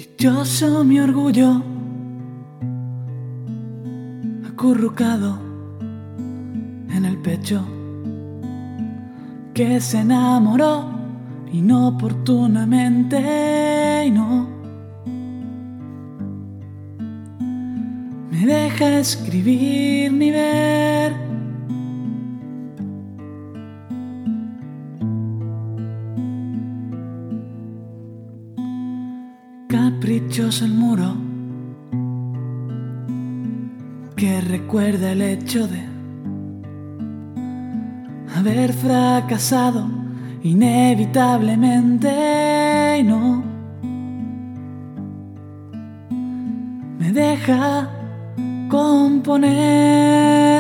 Dichoso mi orgullo, acurrucado en el pecho, que se enamoró inoportunamente y no me deja escribir ni ver. Caprichoso el muro que recuerda el hecho de haber fracasado inevitablemente y no me deja componer.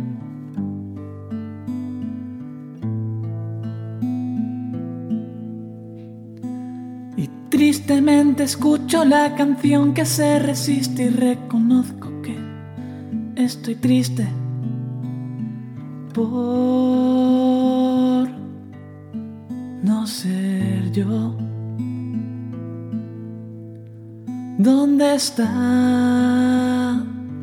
Y tristemente escucho la canción que se resiste y reconozco que estoy triste por no ser yo. ¿Dónde está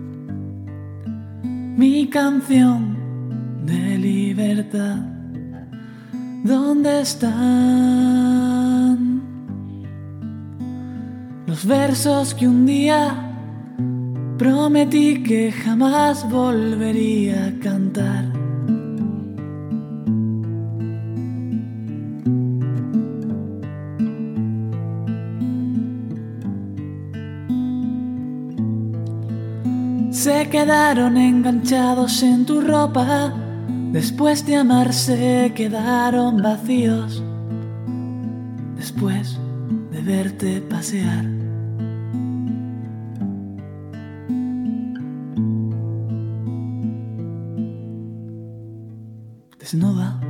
mi canción de libertad? ¿Dónde están los versos que un día prometí que jamás volvería a cantar? Se quedaron enganchados en tu ropa, después de amarse quedaron vacíos, después de verte pasear. Desnuda.